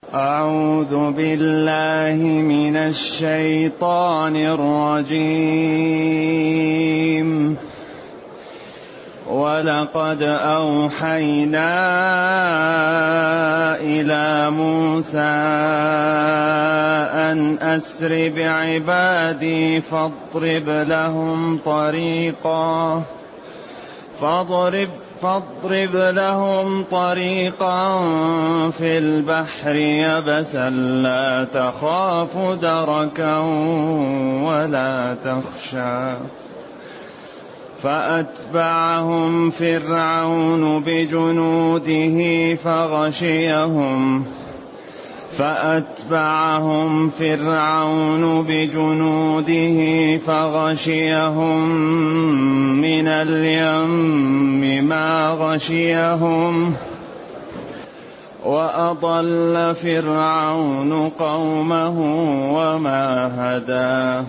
أعوذ بالله من الشيطان الرجيم. ولقد أوحينا إلى موسى أن أسر بعبادي فاضرب لهم طريقا في البحر يبسا لا تخاف دركا ولا تخشى. فأتبعهم فرعون بجنوده فغشيهم من اليم ما غشيهم. وأضل فرعون قومه وما هدى.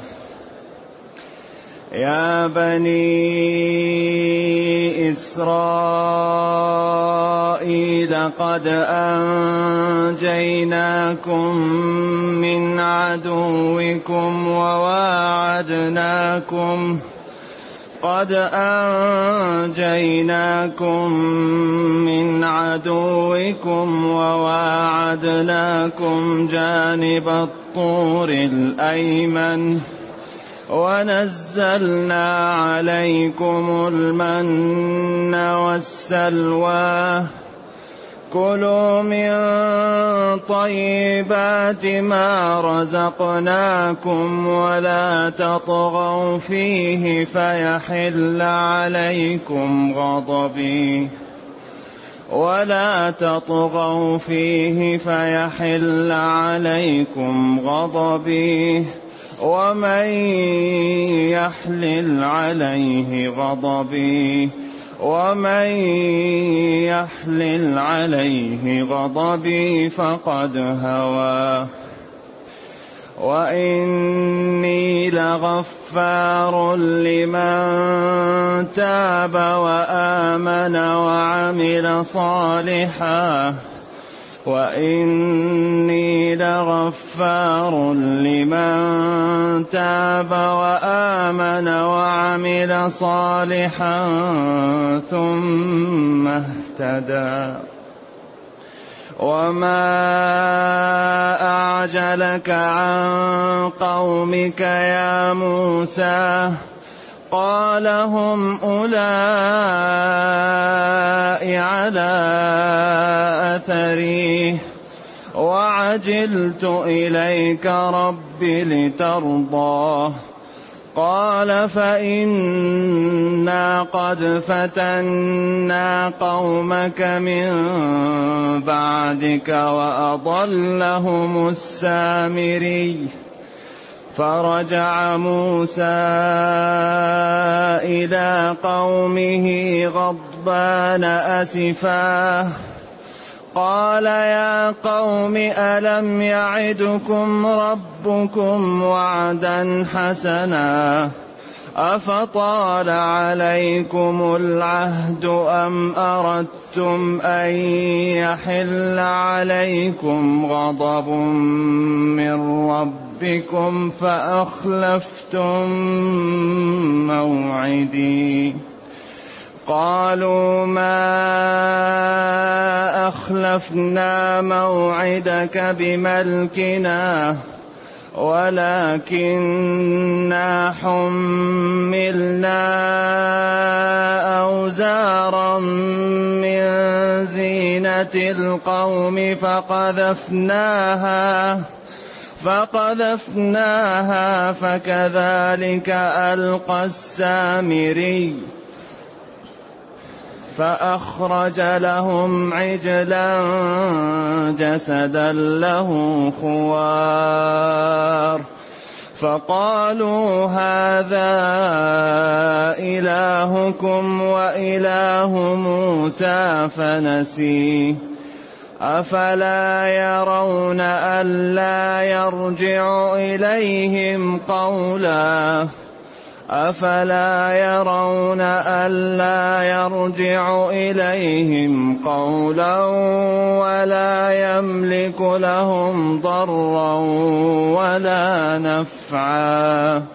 يا بني إسرائيل قد أنجيناكم من عدوكم وواعدناكم جانب الطور الأيمن ونزلنا عليكم المن والسلوى. كلوا من طيبات ما رزقناكم ولا تطغوا فيه فيحل عليكم غضبي ومن يحلل عليه غضبي فقد هوى. وإني لغفار لمن تاب وآمن وعمل صالحا ثم اهتدى. وما أعجلك عن قومك يا موسى؟ قال هم أولئك على أثري وعجلت إليك رب لترضى. قال فإنا قد فتنا قومك من بعدك وأضلهم السامري. فرجع موسى إلى قومه غضبان أسفا. قال يا قوم ألم يعدكم ربكم وعدا حسنا أفطال عليكم العهد أم أردتم أن يحل عليكم غضب من ربكم فأخلفتم موعدي؟ قالوا ما أخلفنا موعدك بملكنا ولكننا حملنا أوزارا من زينة القوم فقذفناها فكذلك ألقى السامري. فأخرج لهم عجلا جسدا له خوار فقالوا هذا إلهكم وإله موسى فنسي. أفلا يرون ألا يرجع إليهم قولا ولا يملك تملك لهم ضرا ولا نفعا.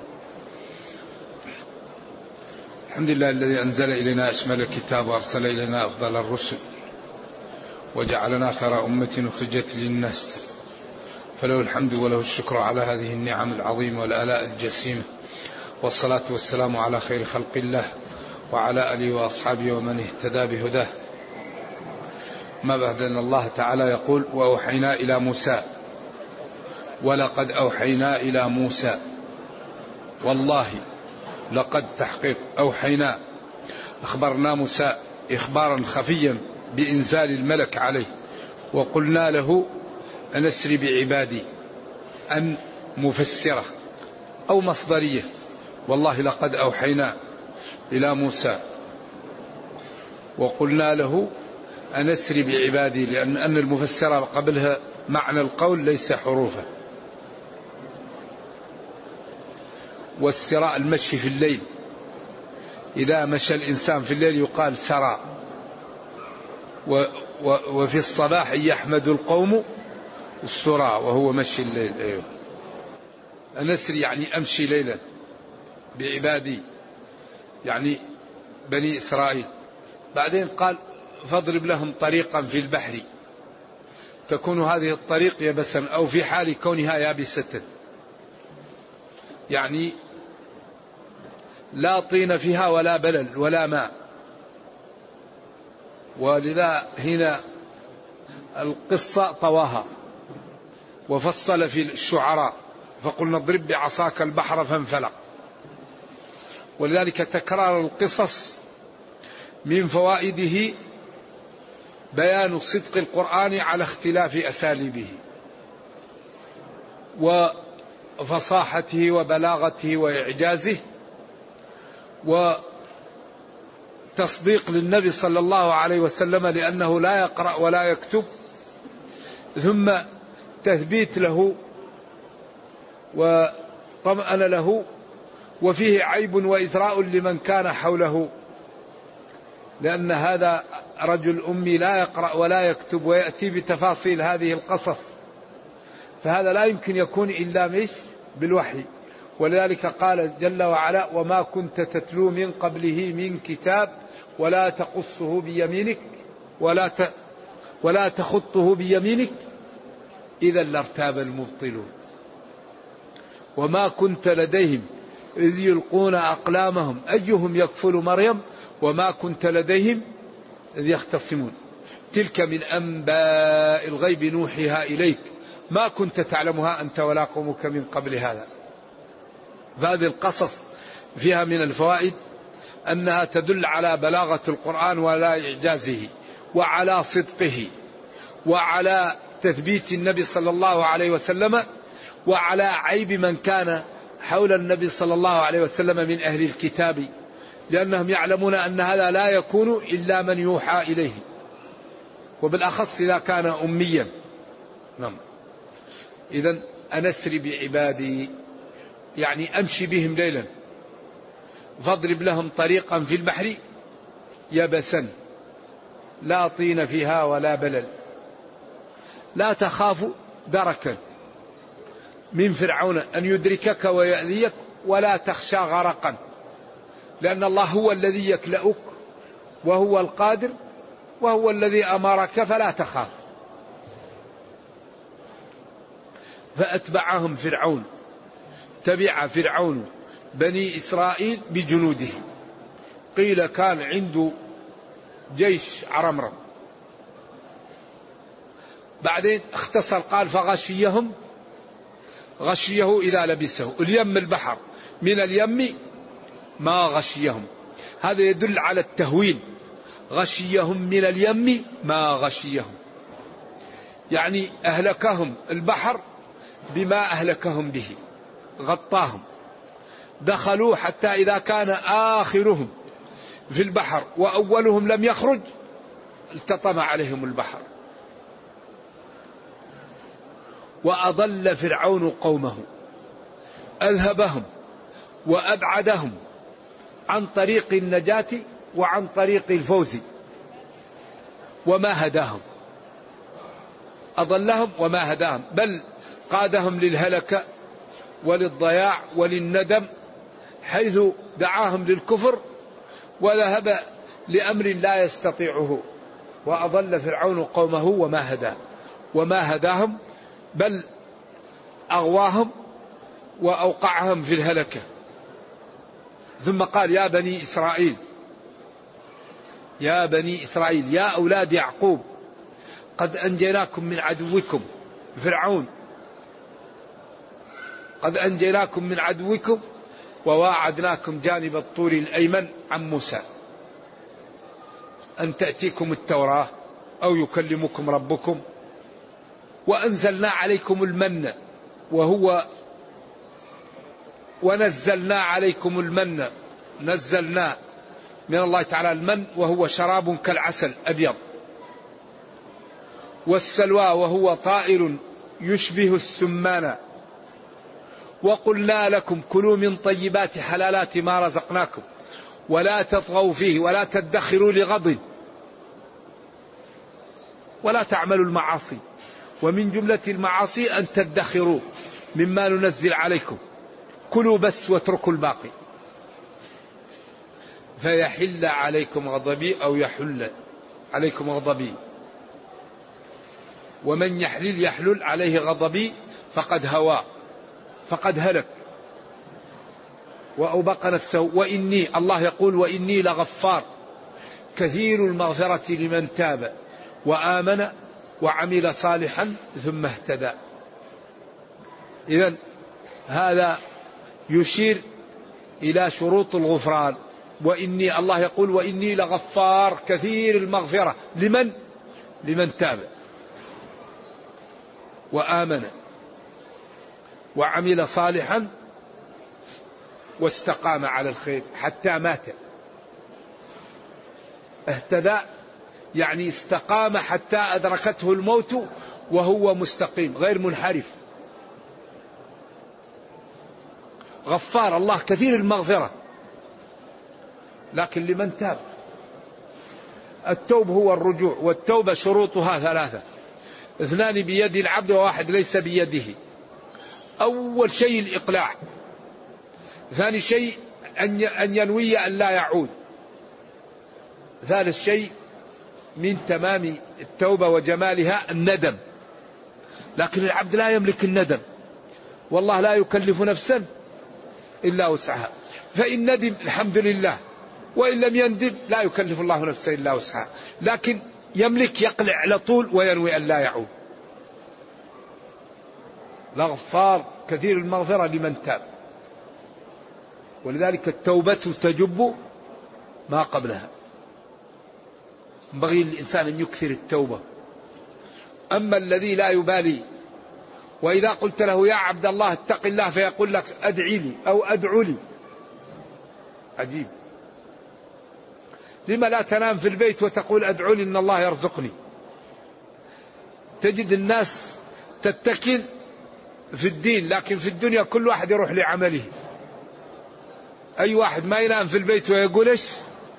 الحمد لله الذي أنزل إلينا أشمل الكتاب وأرسل إلينا أفضل الرسل وجعلنا خير أمة أخرجت للناس، فله الحمد وله الشكر على هذه النعم العظيمة والآلاء الجسيمة، والصلاة والسلام على خير خلق الله وعلى آله وأصحابه ومن اهتدى بهداه. ما بعد أن الله تعالى يقول: وأوحينا إلى موسى، ولقد أوحينا إلى موسى. والله لقد تحقيق أوحينا، أخبرنا موسى إخبارا خفيا بإنزال الملك عليه، وقلنا له أن أسر بعبادي، أن مفسرة أو مصدرية. والله لقد أوحينا إلى موسى وقلنا له أن أسر بعبادي، لأن المفسرة قبلها معنى القول ليس حروفا. والسراء المشي في الليل، إذا مشى الإنسان في الليل يقال سرى. وفي الصباح يحمد القوم السرى وهو مشي الليل. أيوه. أنسر يعني أمشي ليلا بعبادي، يعني بني إسرائيل. بعدين قال: فاضرب لهم طريقا في البحر، تكون هذه الطريق يبسا أو في حال كونها يابسة، يعني لا طين فيها ولا بلل ولا ماء. ولذا هنا القصة طواها وفصل في الشعراء، فقلنا اضرب بعصاك البحر فانفلق. ولذلك تكرار القصص من فوائده بيان صدق القرآن على اختلاف أساليبه وفصاحته وبلاغته وإعجازه، وتصديق للنبي صلى الله عليه وسلم لأنه لا يقرأ ولا يكتب، ثم تثبيت له وطمأن له، وفيه عيب وإثراء لمن كان حوله، لأن هذا رجل أمي لا يقرأ ولا يكتب ويأتي بتفاصيل هذه القصص، فهذا لا يمكن يكون إلا بالوحي. ولذلك قال جل وعلا: وما كنت تتلو من قبله من كتاب ولا تقصه بيمينك ولا تخطه بيمينك إذا لارتاب المبطلون. وما كنت لديهم إذ يلقون أقلامهم أيهم يكفل مريم وما كنت لديهم إذ يختصمون. تلك من أنباء الغيب نوحيها إليك ما كنت تعلمها أنت ولا قومك من قبل هذا. فهذه القصص فيها من الفوائد أنها تدل على بلاغة القرآن وعلى إعجازه وعلى صدقه وعلى تثبيت النبي صلى الله عليه وسلم وعلى عيب من كان حول النبي صلى الله عليه وسلم من أهل الكتاب، لأنهم يعلمون أن هذا لا يكون إلا من يوحى إليه، وبالأخص إذا كان أميا. نعم. إذن أنسر بعبادي يعني أمشي بهم ليلا، فاضرب لهم طريقا في البحر يبسا لا طين فيها ولا بلل، لا تخاف دركا من فرعون أن يدركك ويأذيك، ولا تخشى غرقا، لأن الله هو الذي يكلأك وهو القادر وهو الذي أمرك، فلا تخاف. فأتبعهم فرعون، تبع فرعون بني إسرائيل بجنوده. قيل كان عنده جيش عرمرم، بعدين اختصر قال فغشيهم، غشيه إذا لبسه اليم البحر من اليم ما غشيهم. هذا يدل على التهويل، غشيهم من اليم ما غشيهم، يعني أهلكهم البحر بما أهلكهم به، غطاهم. دخلوا حتى إذا كان آخرهم في البحر وأولهم لم يخرج التطم عليهم البحر. وأضل فرعون قومه، أذهبهم وأبعدهم عن طريق النجاة وعن طريق الفوز، وما هداهم. أضلهم وما هداهم، بل قادهم للهلكة وللضياع وللندم، حيث دعاهم للكفر وذهب لأمر لا يستطيعه، وأضل فرعون قومه وما هداهم، بل أغواهم وأوقعهم في الهلكة. ثم قال يا بني إسرائيل، يا بني إسرائيل، يا أولاد يعقوب، قد أنجيناكم من عدوكم فرعون، قد أنجيناكم من عدوكم وواعدناكم جانب الطور الأيمن عن موسى أن تأتيكم التوراة أو يكلمكم ربكم، وأنزلنا عليكم المن ونزلنا عليكم المن، نزلنا من الله تعالى المن وهو شراب كالعسل أبيض، والسلوى وهو طائر يشبه السمان، وقلنا لكم كلوا من طيبات حلالات ما رزقناكم ولا تطغوا فيه ولا تدخروا لغض ولا تعملوا المعاصي، ومن جملة المعاصي أن تدخروا مما ننزل عليكم، كلوا بس واتركوا الباقي، فيحل عليكم غضبي أو يحل عليكم غضبي، ومن يحلل عليه غضبي فقد هوى فقد هلك وأوبق نفسه. وإني، الله يقول وإني لغفار كثير المغفرة لمن تاب وآمن وعمل صالحا ثم اهتدى. إذن هذا يشير إلى شروط الغفران. وإني، الله يقول وإني لغفار كثير المغفرة لمن تاب وآمن وعمل صالحا واستقام على الخير حتى مات. اهتدى يعني استقام حتى أدركته الموت وهو مستقيم غير منحرف. غفار، الله كثير المغفرة، لكن لمن تاب. التوب هو الرجوع، والتوبة شروطها 3: 2 بيد العبد وواحد ليس بيده. أول شيء الإقلاع، ثاني شيء أن ينوي أن لا يعود، ثالث شيء من تمام التوبة وجمالها الندم. لكن العبد لا يملك الندم، والله لا يكلف نفسا إلا وسعها، فإن ندم الحمد لله، وإن لم يندم لا يكلف الله نفسا إلا وسعها، لكن يملك يقلع على طول وينوي أن لا يعود. لغفار كثير المغفرة لمن تاب، ولذلك التوبة تجب ما قبلها. ينبغي للإنسان أن يكثر التوبة. أما الذي لا يبالي، وإذا قلت له يا عبد الله اتق الله فيقول لك أدعي لي أو أدعو لي، عجيب. لما لا تنام في البيت وتقول أدعو لي إن الله يرزقني؟ تجد الناس تتكل في الدين، لكن في الدنيا كل واحد يروح لعمله. أي واحد ما ينام في البيت ويقول إيش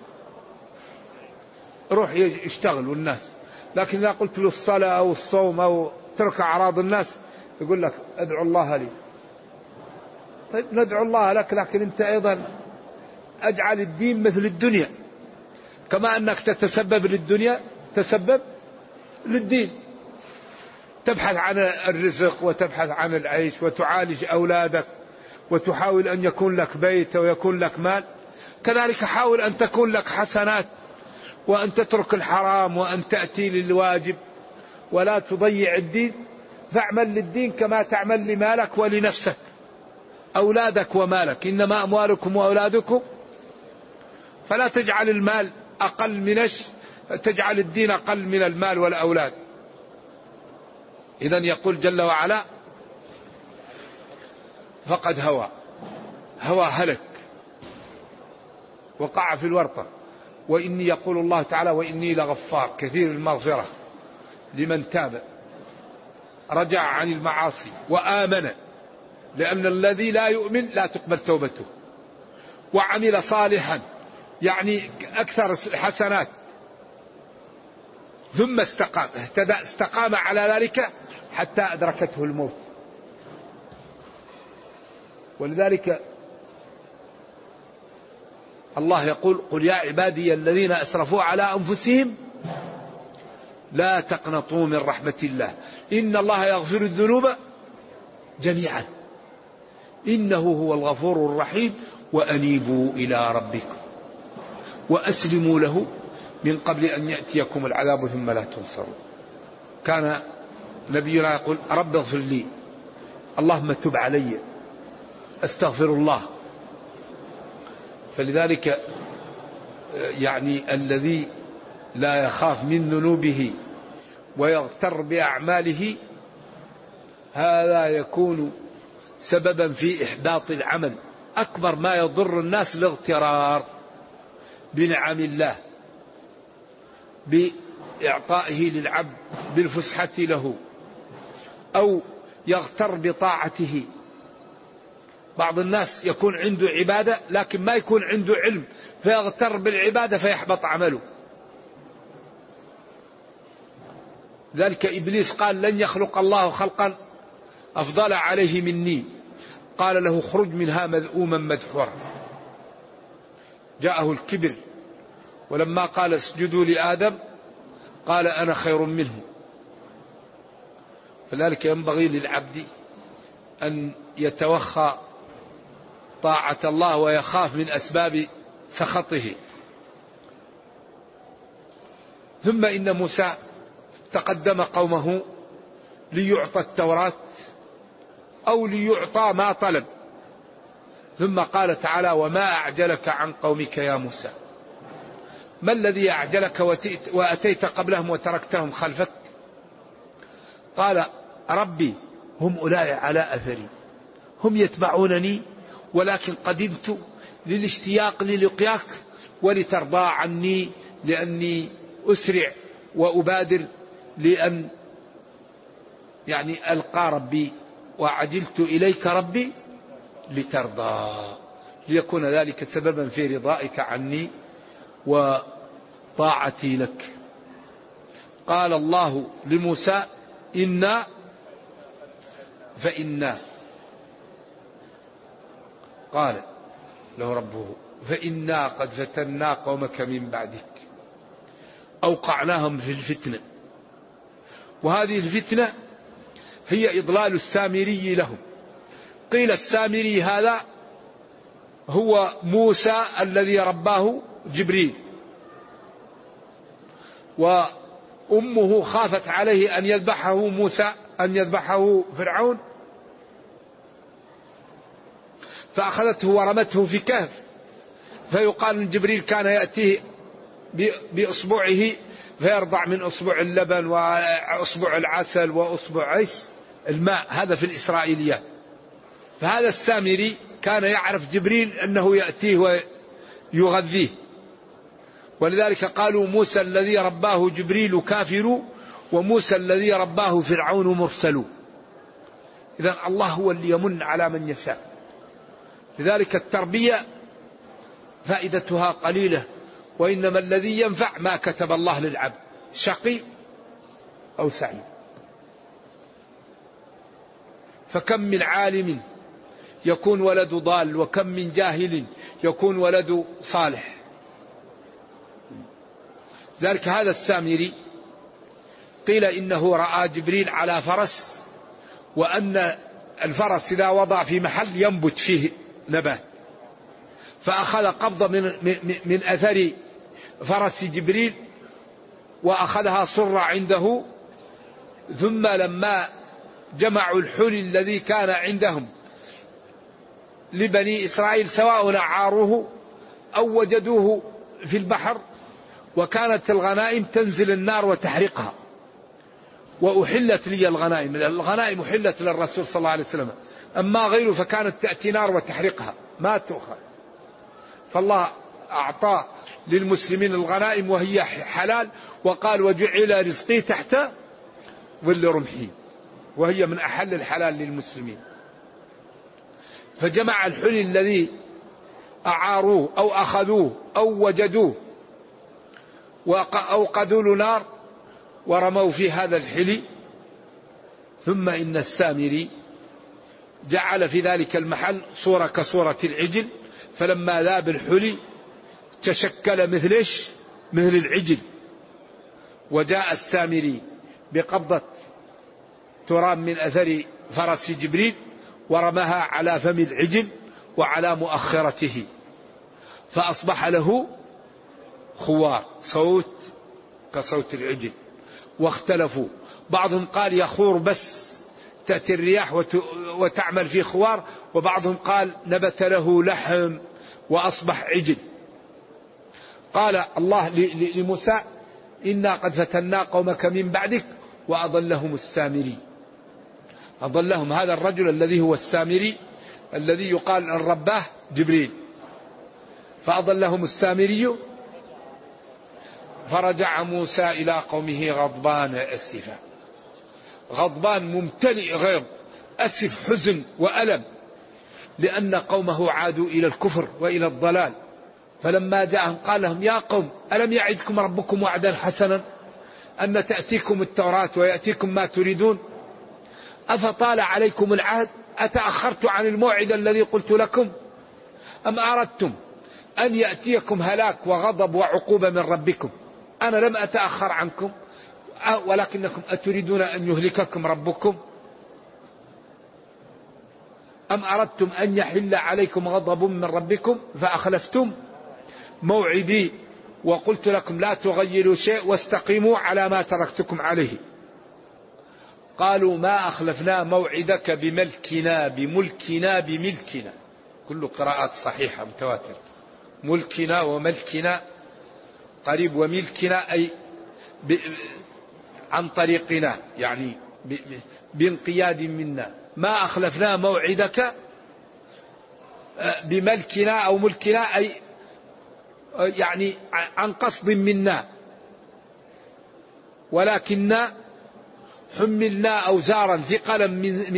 روح يشتغل والناس، لكن إذا قلت له الصلاة أو الصوم أو ترك أعراض الناس يقول لك أدعو الله لي. طيب ندعو الله لك، لكن أنت أيضا أجعل الدين مثل الدنيا، كما أنك تتسبب للدنيا تسبب للدين. تبحث عن الرزق وتبحث عن العيش وتعالج أولادك وتحاول أن يكون لك بيت ويكون لك مال، كذلك حاول أن تكون لك حسنات وأن تترك الحرام وأن تأتي للواجب ولا تضيع الدين. فاعمل للدين كما تعمل لمالك ولنفسك، أولادك ومالك، إنما أموالكم وأولادكم، فلا تجعل المال أقل تجعل الدين أقل من المال والأولاد. إذن يقول جل وعلا فقد هوى هلك، وقع في الورطة. وإني، يقول الله تعالى وإني لغفار كثير المغفرة لمن تاب رجع عن المعاصي وآمن، لأن الذي لا يؤمن لا تقبل توبته، وعمل صالحا يعني أكثر حسنات، ثم استقام، اهتدى، استقام على ذلك حتى أدركته الموت. ولذلك الله يقول: قل يا عبادي الذين أسرفوا على أنفسهم لا تقنطوا من رحمة الله إن الله يغفر الذنوب جميعا إنه هو الغفور الرحيم وأنيبوا إلى ربكم وأسلموا له من قبل أن يأتيكم العذاب ثم لا تنصرون. كان نبينا يقول: رب اغفر لي، اللهم تب علي، أستغفر الله. فلذلك يعني الذي لا يخاف من ذنوبه ويغتر بأعماله هذا يكون سببا في إحباط العمل. أكبر ما يضر الناس الاغترار بنعم الله، بإعطائه للعبد، بالفسحة له، أو يغتر بطاعته. بعض الناس يكون عنده عبادة لكن ما يكون عنده علم، فيغتر بالعبادة فيحبط عمله. ذلك إبليس قال: لن يخلق الله خلقا أفضل عليه مني، قال له: اخرج منها مذءوما مدحورا. جاءه الكبر، ولما قال: اسجدوا لآدم قال: أنا خير منه. فذلك ينبغي للعبد أن يتوخى طاعة الله ويخاف من أسباب سخطه. ثم إن موسى تقدم قومه ليعطى التوراة أو ليعطى ما طلب، ثم قال تعالى: وما أعجلك عن قومك يا موسى؟ ما الذي أعجلك وأتيت قبلهم وتركتهم خلفك؟ قال: ربي هم أولئك على أثري، هم يتبعونني ولكن قدمت للاشتياق للقياك ولترضى عني، لأني أسرع وأبادر لأن يعني ألقى ربي، وعجلت إليك ربي لترضى، ليكون ذلك سببا في رضائك عني وطاعتي لك. قال الله لموسى: فإنا قال له ربه: فإنا قد فتنا قومك من بعدك أوقعناهم في الفتنة. وهذه الفتنة هي إضلال السامري لهم. قيل السامري هذا هو موسى الذي رباه جبريل، وأمه خافت عليه أن يذبحه فرعون، فأخذته ورمته في كهف. فيقال أن جبريل كان يأتيه بأصبعه فيرضع من أصبع اللبن وأصبع العسل وأصبع الماء، هذا في الإسرائيليات. فهذا السامري كان يعرف جبريل أنه يأتيه ويغذيه، ولذلك قالوا: موسى الذي رباه جبريل كافر وموسى الذي رباه فرعون مرسل. إذن الله هو اللي يمن على من يشاء. لذلك التربية فائدتها قليلة، وإنما الذي ينفع ما كتب الله للعبد، شقي أو سعيد. فكم من عالم يكون ولد ضال، وكم من جاهل يكون ولد صالح. ذلك هذا السامري قيل إنه رأى جبريل على فرس، وأن الفرس إذا وضع في محل ينبت فيه نبات، فأخذ قبضة من أثر فرس جبريل وأخذها صر عنده. ثم لما جمعوا الحلي الذي كان عندهم لبني إسرائيل سواء أعاروه أو وجدوه في البحر، وكانت الغنائم تنزل النار وتحرقها، وأحلت لي الغنائم أحلت للرسول صلى الله عليه وسلم، أما غيره فكانت تأتي نار وتحرقها ما تؤخذ. فالله أعطى للمسلمين الغنائم وهي حلال، وقال: وجعل رزقي تحت ظل رمحي، وهي من أحل الحلال للمسلمين. فجمع الحلي الذي أعاروه أو أخذوه أو وجدوه وأوقدوا له نار، ورموا في هذا الحلي. ثم إن السامري جعل في ذلك المحل صورة كصورة العجل، فلما ذاب الحلي تشكل مثل العجل. وجاء السامري بقبضة تراب من أثر فرس جبريل ورماها على فم العجل وعلى مؤخرته، فأصبح له خوار، صوت كصوت العجل. واختلفوا، بعضهم قال يخور بس تأتي الرياح وتعمل في خوار، وبعضهم قال نبت له لحم وأصبح عجل. قال الله لموسى إنا قد فتنا قومك من بعدك وأضلهم السامري. أضلهم هذا الرجل الذي هو السامري الذي يقال أن رباه جبريل، فأضلهم السامري. فرجع موسى إلى قومه غضبان أسفا، غضبان ممتلئ غيظ، أسف حزن وألم، لأن قومه عادوا إلى الكفر وإلى الضلال. فلما جاءهم قال لهم يا قوم ألم يعدكم ربكم وعدا حسنا أن تأتيكم التوراة ويأتيكم ما تريدون، أفطال عليكم العهد، أتأخرت عن الموعد الذي قلت لكم، أم أردتم أن يأتيكم هلاك وغضب وعقوبة من ربكم؟ أنا لم أتأخر عنكم ولكنكم أتريدون أن يهلككم ربكم. أم أردتم أن يحل عليكم غضب من ربكم فأخلفتم موعدي وقلت لكم لا تغيروا شيء واستقيموا على ما تركتكم عليه. قالوا ما أخلفنا موعدك بملكنا، كل قراءات صحيحة متواتر، ملكنا وملكنا قريب، وملكنا أي عن طريقنا، يعني بانقياد منا. ما أخلفنا موعدك بملكنا أو ملكنا أي يعني عن قصد منا، ولكننا حملنا أوزارا ثقلا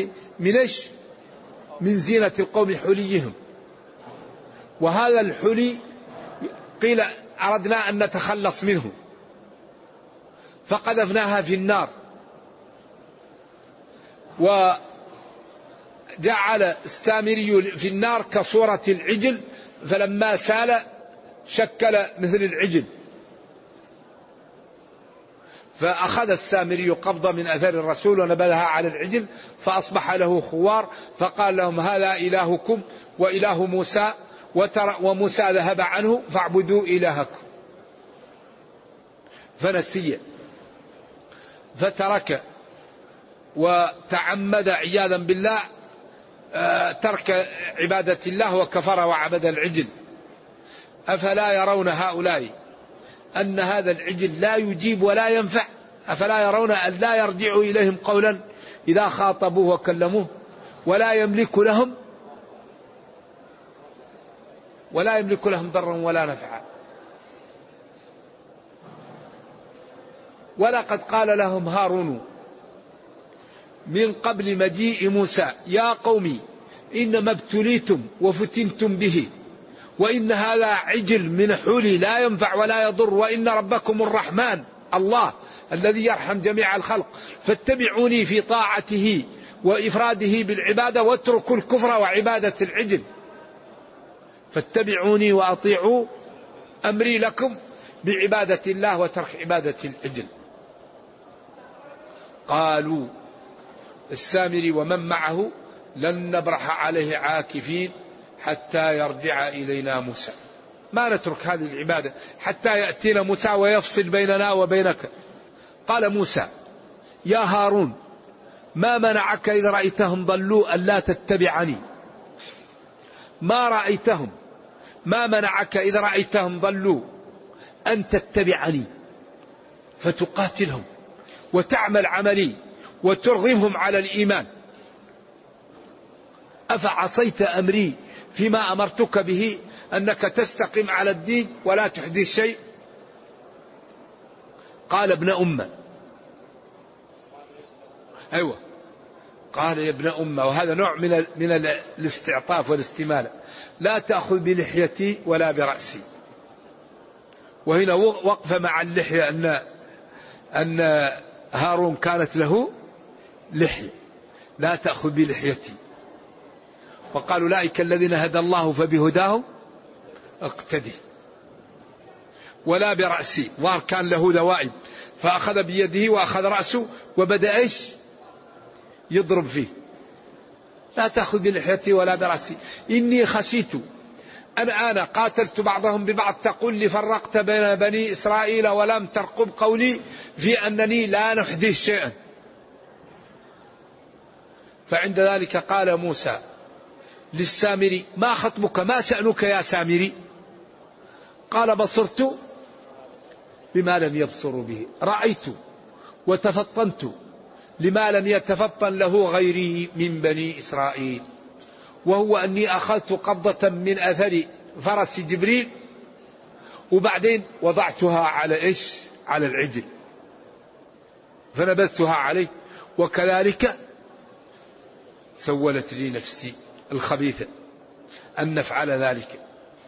من زينة القوم حليهم. وهذا الحلي قيل أردنا أن نتخلص منه فقذفناها في النار، وجعل السامري في النار كصورة العجل، فلما سال شكل مثل العجل. فأخذ السامري قبضة من أثر الرسول ونبذها على العجل فأصبح له خوار، فقال لهم هذا إلهكم وإله موسى، وموسى ذهب عنه فاعبدوا إلهكم. فنسي فترك وتعمد عياذا بالله ترك عبادة الله وكفر وعبد العجل. أفلا يرون هؤلاء أن هذا العجل لا يجيب ولا ينفع؟ أفلا يرون أن لا يرجع إليهم قولا إذا خاطبوه وكلموه، ولا يملك لهم ضرا ولا نفعا؟ ولقد قال لهم هارون من قبل مجيء موسى يا قوم إنما ابتليتم وفتنتم به، وإن هذا عجل من حولي لا ينفع ولا يضر، وإن ربكم الرحمن الله الذي يرحم جميع الخلق، فاتبعوني في طاعته وإفراده بالعبادة واتركوا الكفر وعبادة العجل، فاتبعوني وأطيعوا أمري لكم بعبادة الله وترك عبادة العجل. قالوا السامري ومن معه لن نبرح عليه عاكفين حتى يرجع إلينا موسى، ما نترك هذه العبادة حتى يأتينا موسى ويفصل بيننا وبينك. قال موسى يا هارون ما منعك إذ رأيتهم ضلوا ألا تتبعني؟ ما منعك إذ رأيتهم ضلوا أن تتبعني فتقاتلهم وتعمل عملي وترغمهم على الإيمان؟ أفعصيت أمري فيما أمرتك به أنك تستقم على الدين ولا تحدث شيء؟ قال ابن أمة، أيوة قال يا ابن أمة، وهذا نوع من الاستعطاف والاستمالة، لا تأخذ بلحيتي ولا برأسي. وهنا وقف مع اللحية أن أن هارون كانت له لحية، لا تأخذ بلحيتي، وقالوا أولئك الذين هدى الله فبهداه اقتدي، ولا برأسي، ظهر كان له ذوائب فأخذ بيده وأخذ رأسه وبدأ يضرب فيه. لا تأخذ بلحيتي ولا برأسي، إني خشيت أنا قاتلت بعضهم ببعض تقول لي فرقت بين بني إسرائيل ولم ترقب قولي في أنني لا نحدث شيئا. فعند ذلك قال موسى للسامري ما خطبك ما شأنك يا سامري؟ قال بصرت بما لم يبصروا به، رأيت وتفطنت لما لم يتفطن له غيري من بني إسرائيل، وهو أني أخذت قبضة من أثر فرس جبريل وبعدين وضعتها على على العجل فنبذتها عليه، وكذلك سولت لي نفسي الخبيثة أن نفعل ذلك.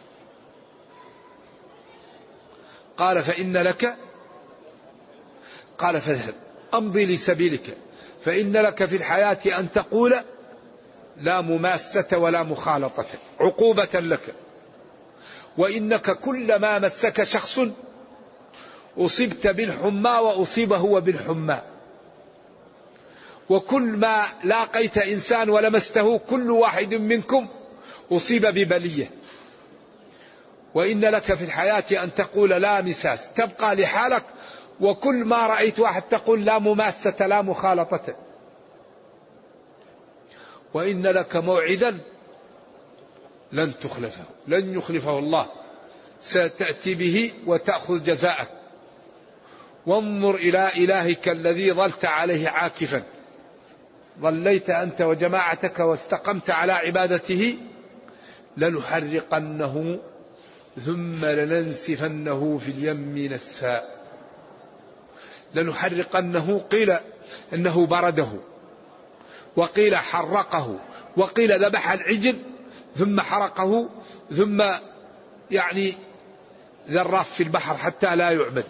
قال فإن لك، قال فاذهب أمضي لسبيلك فإن لك في الحياة أن تقول لا مماسة ولا مخالطة عقوبة لك، وإنك كلما مسك شخص أصبت بالحمى وأصيب هو بالحمى، وكل ما لاقيت إنسان ولمسته كل واحد منكم أصيب ببلية، وإن لك في الحياة أن تقول لا مساس تبقى لحالك، وكل ما رأيت واحد تقول لا مماسة لا مخالطة، وإن لك موعدا لن تخلفه، لن يخلفه الله، ستأتي به وتأخذ جزاءك، وانظر إلى إلهك الذي ظلت عليه عاكفا، ظليت أنت وجماعتك واستقمت على عبادته، لنحرقنه ثم لننسفنه في اليم نسفا. لنحرقنه قيل إنه برده، وقيل حرقه، وقيل ذبح العجل ثم حرقه ثم ذراه في البحر حتى لا يعبد،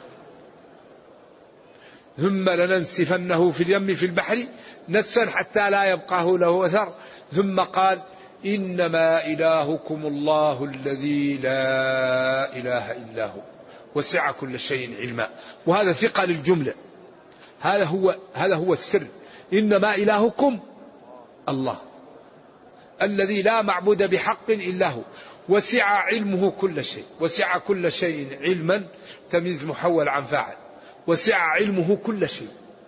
ثم لننسفنه في اليم في البحر نسفا حتى لا يبقى له أثر، ثم قال إنما إلهكم الله الذي لا إله إلا هو وسع كل شيء علما. وهذا ثقة للجملة، هذا هو السر، إنما إلهكم الله الذي لا معبود بحق إلا هو، وسع علمه كل شيء، وسع كل شيء علما تمييز محول عن فاعل، وسع علمه كل شيء.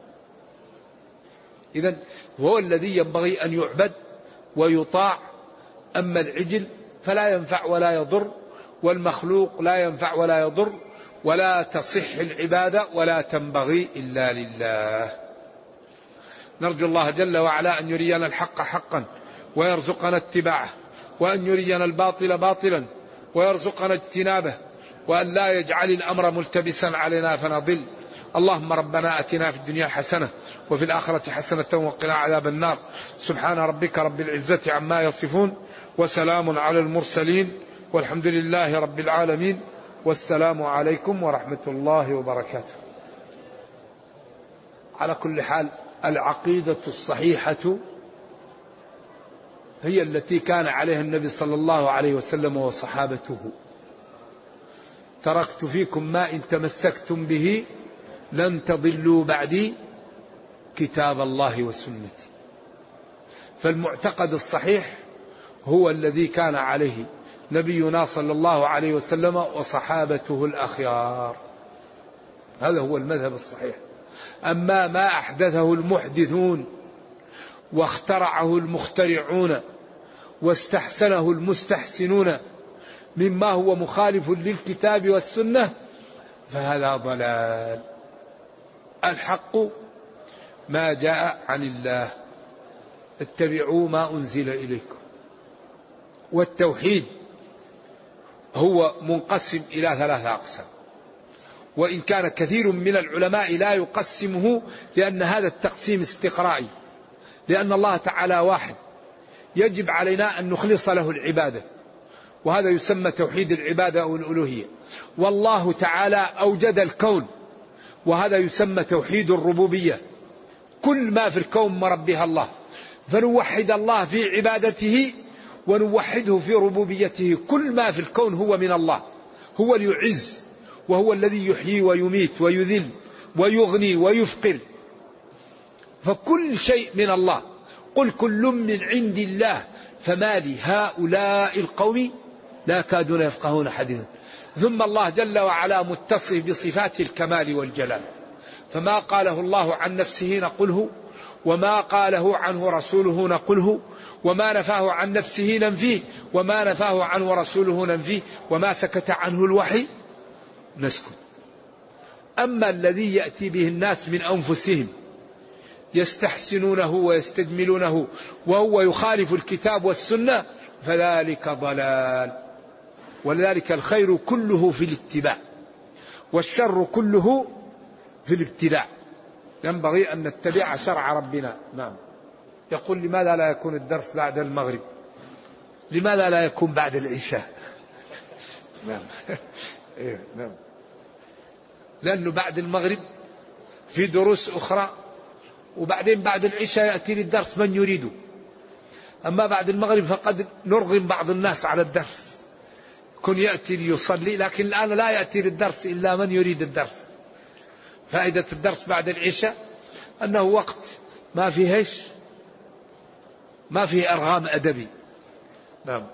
إذن هو الذي ينبغي أن يعبد ويطاع، أما العجل فلا ينفع ولا يضر، والمخلوق لا ينفع ولا يضر، ولا تصح العبادة ولا تنبغي إلا لله. نرجو الله جل وعلا أن يرينا الحق حقا ويرزقنا اتباعه، وأن يرينا الباطل باطلا ويرزقنا اجتنابه، وأن لا يجعل الأمر ملتبسا علينا فنضل. اللهم ربنا أتنا في الدنيا حسنة وفي الآخرة حسنة وقنا عذاب النار. سبحان ربك رب العزة عما يصفون، وسلام على المرسلين، والحمد لله رب العالمين، والسلام عليكم ورحمة الله وبركاته. على كل حال، العقيدة الصحيحة هي التي كان عليها النبي صلى الله عليه وسلم وصحابته. تركت فيكم ما إن تمسكتم به لن تضلوا بعدي كتاب الله وسنتي. فالمعتقد الصحيح هو الذي كان عليه نبينا صلى الله عليه وسلم وصحابته الأخيار، هذا هو المذهب الصحيح. أما ما أحدثه المحدثون واخترعه المخترعون واستحسنه المستحسنون مما هو مخالف للكتاب والسنة فهذا ضلال. الحق ما جاء عن الله، اتبعوا ما أنزل إليكم. والتوحيد هو منقسم إلى 3 أقسام، وإن كان كثير من العلماء لا يقسمه، لأن هذا التقسيم استقرائي، لأن الله تعالى واحد يجب علينا أن نخلص له العبادة، وهذا يسمى توحيد العبادة أو الألوهية. والله تعالى أوجد الكون وهذا يسمى توحيد الربوبية. كل ما في الكون مربيها الله، فنوحد الله في عبادته ونوحده في ربوبيته. كل ما في الكون هو من الله، هو اللي يعز، وهو الذي يحيي ويميت ويذل ويغني ويفقر، فكل شيء من الله. قل كل من عند الله فما لهؤلاء القوم لا يكادون يفقهون حديثا. ثم الله جل وعلا متصف بصفات الكمال والجلال، فما قاله الله عن نفسه نقله، وما قاله عنه رسوله نقله، وما نفاه عن نفسه ننفيه، وما نفاه عنه رسوله ننفيه، وما سكت عنه الوحي نسكت. أما الذي يأتي به الناس من أنفسهم يستحسنونه ويستجملونه وهو يخالف الكتاب والسنة فذلك ضلال. ولذلك الخير كله في الاتباع والشر كله في الابتلاع. ينبغي أن نتبع شرع ربنا. نعم. يقول لماذا لا يكون الدرس بعد المغرب؟ لماذا لا يكون بعد العشاء؟ نعم. نعم. لأنه بعد المغرب في دروس أخرى، وبعدين بعد العشاء يأتي للدرس من يريده. أما بعد المغرب فقد نرغم بعض الناس على الدرس، كن يأتي ليصلي، لكن الآن لا يأتي للدرس إلا من يريد الدرس. فائدة الدرس بعد العشاء أنه وقت ما فيه أرغام أدبي. نعم.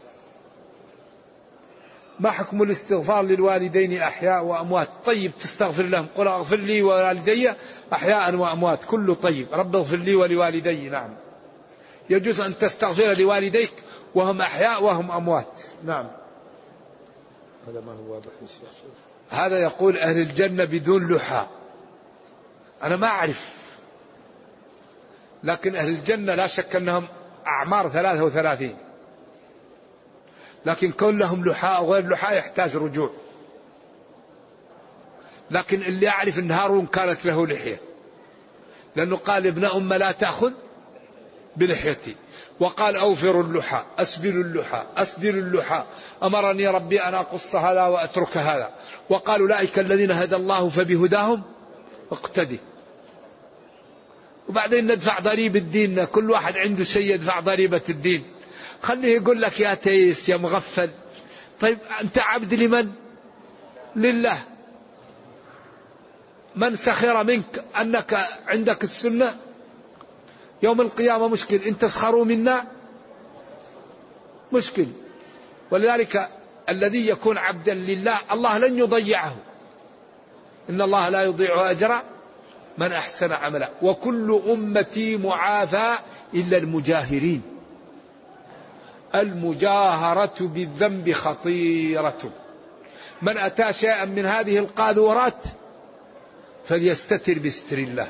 ما حكم الاستغفار للوالدين أحياء وأموات؟ طيب، تستغفر لهم، قل اغفر لي ووالدي أحياء وأموات، كله طيب. رب اغفر لي ولوالدي. نعم، يجوز أن تستغفر لوالديك وهم أحياء وهم أموات. نعم. هذا ما هو واضح. هذا يقول أهل الجنة بدون لحى. أنا ما أعرف، لكن أهل الجنة لا شك أنهم أعمار 33، لكن كون لهم لحاء أو غير لحاء يحتاج رجوع. لكن اللي أعرف أن هارون كانت له لحية، لأنه قال ابن أم لا تأخذ بلحيتي، وقال أوفر اللحى، أسبل اللحى، أسدل اللحى، أمرني ربي أن أقص هذا وأترك هذا، وقال أولئك الذين هدى الله فبهداهم اقتدي. وبعدين ندفع ضريبة الدين، كل واحد عنده شيء يدفع ضريبة الدين. خليه يقول لك يا تيس يا مغفل. طيب أنت عبد لمن؟ لله. من سخر منك أنك عندك السنة يوم القيامة مشكل، إن تسخروا منا مشكل. ولذلك الذي يكون عبدا لله الله لن يضيعه، إن الله لا يضيع أجر من أحسن عملا، وكل أمتي معافى إلا المجاهرين. المجاهرة بالذنب خطيرة، من أتى شيئا من هذه القاذورات فليستتر بستر الله.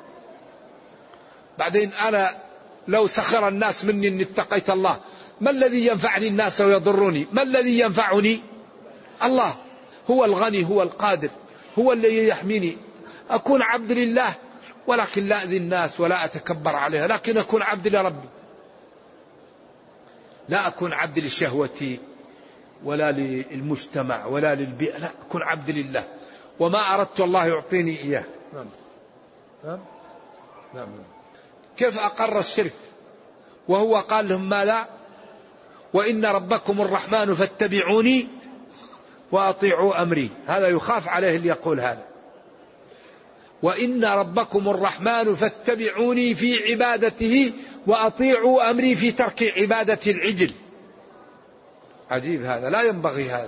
بعدين أنا لو سخر الناس مني إن اتقيت الله، ما الذي ينفعني الناس ويضرني؟ ما الذي ينفعني؟ الله هو الغني، هو القادر، هو الذي يحميني. أكون عبد لله ولكن لا أذي الناس ولا أتكبر عليها، لكن أكون عبد لربي، لا أكون عبد للشهوة ولا للمجتمع ولا للبيئة، لا أكون عبد لله، وما أردت الله يعطيني إياه. نعم. نعم. نعم. كيف أقر الشرك وهو قال لهم ما لا؟ وإن ربكم الرحمن فاتبعوني وأطيعوا أمري. هذا يخاف عليه اللي يقول هذا. وإن ربكم الرحمن فاتبعوني في عبادته وأطيعوا أمري في ترك عبادة العجل. عجيب، هذا لا ينبغي هذا.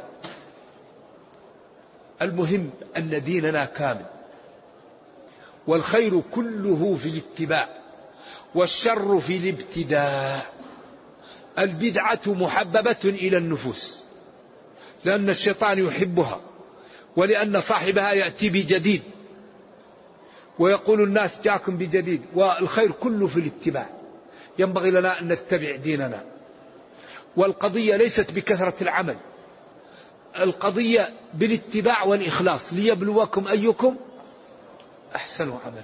المهم أن ديننا كامل، والخير كله في الاتباع والشر في الابتداع. البدعة محببة إلى النفوس لأن الشيطان يحبها، ولأن صاحبها يأتي بجديد ويقول الناس جاكم بجديد. والخير كله في الاتباع، ينبغي لنا أن نتبع ديننا. والقضية ليست بكثرة العمل، القضية بالاتباع والإخلاص، ليبلوكم أيكم أحسن عملا.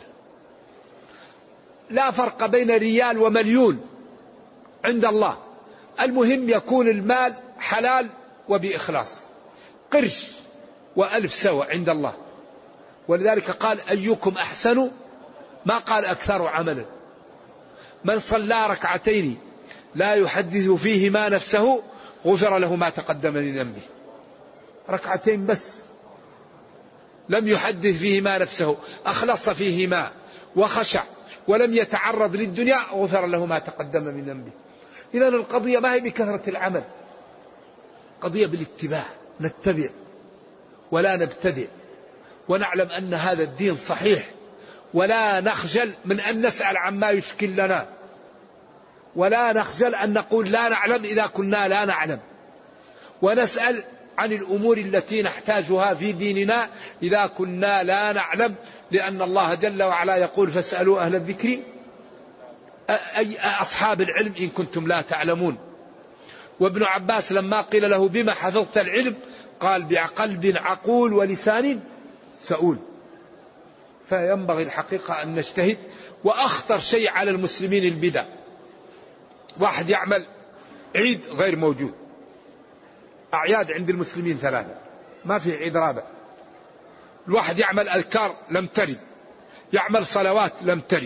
لا فرق بين ريال ومليون عند الله، المهم يكون المال حلال وبإخلاص. قرش وألف سوى عند الله، ولذلك قال أيكم أحسن، ما قال أكثر عملا. من صلى ركعتين لا يحدث فيهما نفسه غفر له ما تقدم من ذنبه. ركعتين بس لم يحدث فيهما نفسه، أخلص فيهما وخشع ولم يتعرض للدنيا، غفر له ما تقدم من ذنبه. إذن القضية ما هي بكثرة العمل، قضية بالاتباع، نتبع ولا نبتدع، ونعلم أن هذا الدين صحيح، ولا نخجل من أن نسأل عما يشكل لنا، ولا نخجل أن نقول لا نعلم إذا كنا لا نعلم، ونسأل عن الأمور التي نحتاجها في ديننا إذا كنا لا نعلم، لأن الله جل وعلا يقول فاسألوا أهل الذكر أي أصحاب العلم إن كنتم لا تعلمون. وابن عباس لما قيل له بما حفظت العلم قال بقلب عقول ولسان سؤول. فينبغي الحقيقة أن نجتهد. وأخطر شيء على المسلمين البدع، واحد يعمل عيد غير موجود. أعياد عند المسلمين 3، ما في عيد رابع. الواحد يعمل أذكار لم ترد، يعمل صلوات لم ترد،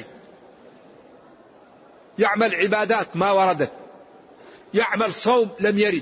يعمل عبادات ما وردت، يعمل صوم لم يرد.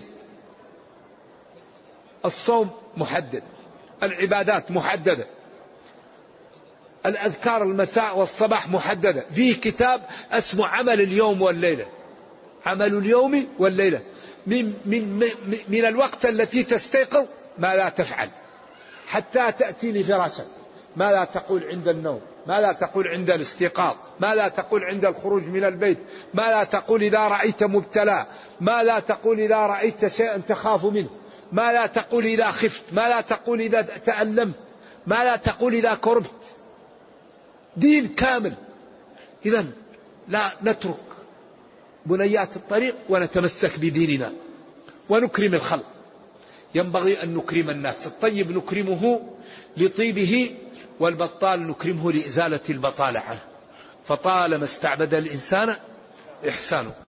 الصوم محدد، العبادات محددة، الأذكار المساء والصباح محددة. فيه كتاب اسمه عمل اليوم والليلة، عمل اليوم والليلة، من الوقت التي تستيقظ ما لا تفعل حتى تأتي لفراشك، ما لا تقول عند النوم، ما لا تقول عند الاستيقاظ، ما لا تقول عند الخروج من البيت، ما لا تقول إذا رأيت مبتلى، ما لا تقول إذا رأيت شيئا تخاف منه، ما لا تقول إذا خفت، ما لا تقول إذا تألمت، ما لا تقول إذا كربت. دين كامل. إذن لا نترك بنيات الطريق ونتمسك بديننا ونكرم الخلق. ينبغي أن نكرم الناس. الطيب نكرمه لطيبه، والبطال نكرمه لإزالة البطالة عنه. فطالما استعبد الإنسان إحسانه.